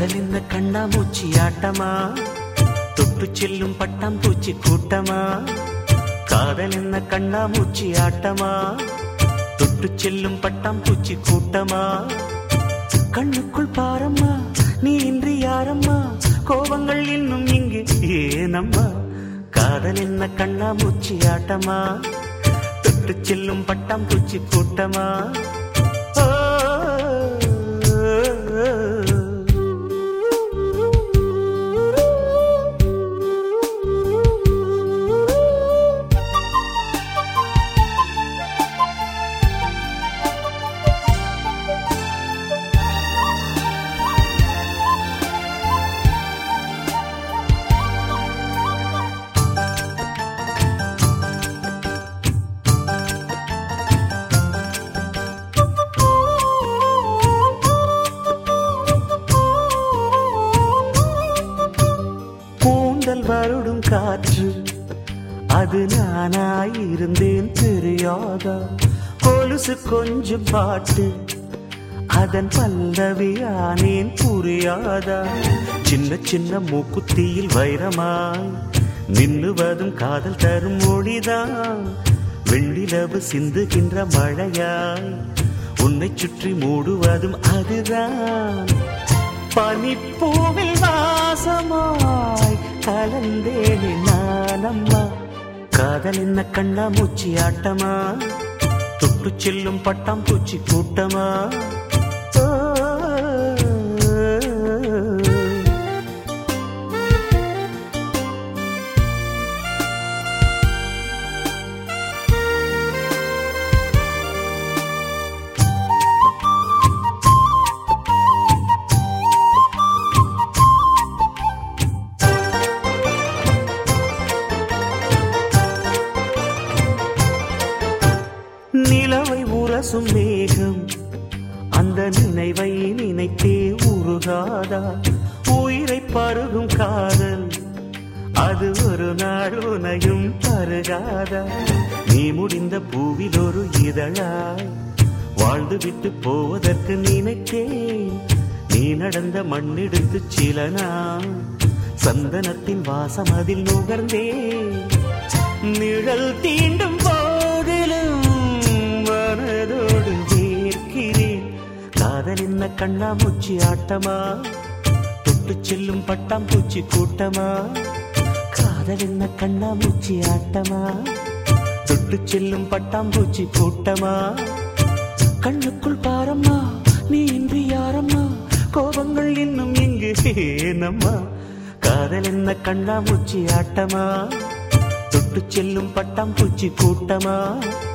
காதல் என்ன கண்ணாமூச்சி ஆட்டமா, தொட்டு செல்லும் பட்டாம்பூச்சி கூட்டமா. காதல் என்ன கண்ணாமூச்சி ஆட்டமா, தொட்டு செல்லும் பட்டாம்பூச்சி கூட்டமா. கண்ணுக்குள் பாரம்மா நீ இன்றி யாரம்மா, கோபங்கள் இன்னும் இங்கு ஏனம்மா. காதல் என்ன கண்ணாமூச்சி ஆட்டமா, தொட்டு செல்லும் பட்டாம்பூச்சி கூட்டமா. வருடும் காற்று அது நானாயிருந்தேன் தெரியாதா. கொலுசு கொஞ்சம் பாட்டு அதன் பல்லவியானேன் புரியாதா. சின்ன சின்ன மூக்குத்தியில் வைரமாய் நின்னுவதும் காதல் தரும் மொழிதான். வெண்ணிலவு சிந்துகின்ற மழையாய் உன்னை சுற்றி மூடுவதும் அதுதான். பனிப்பூவில் வாசமாய் கலந்தேனே நானம்மா. காதல் என்ன கண்ணாமூச்சி ஆட்டமா, தொட்டு செல்லும் பட்டாம்பூச்சி கூட்டமா. நிலவை உரசும் மேகம் அந்த நினைவை நினைத்தே உருகாதா. உயிரை பருகும் காதல் அது ஒரு நாள் உனையும் பருகாதா. நீ முடிந்த பூவில் ஒரு இதழாய் வாழ்ந்து விட்டு போவதற்கு நினைத்தேன். நீ நடந்த மண்ணெடுத்து சில நாள் சந்தனத்தின் வாசம் அதில் நுகர்ந்தேன். நிழல் தீண்டும் போதிலும் மனதோடு சேர்க்கிறேன். காதல் என்ன கண்ணாமூச்சி ஆட்டமா, தொட்டு செல்லும் பட்டாம்பூச்சி கூட்டமா. காதல் என்ன கண்ணாமூச்சி ஆட்டமா, தொட்டு செல்லும் பட்டாம்பூச்சி கூட்டமா. கண்ணுக்குள் பாரம்மா நீ இன்றி யாரம்மா, கோபங்கள் இன்னும் இங்கு ஏனம்மா. காதல் என்ன கண்ணாமூச்சி ஆட்டமா, தொட்டு செல்லும் பட்டாம்பூச்சி கூட்டமா.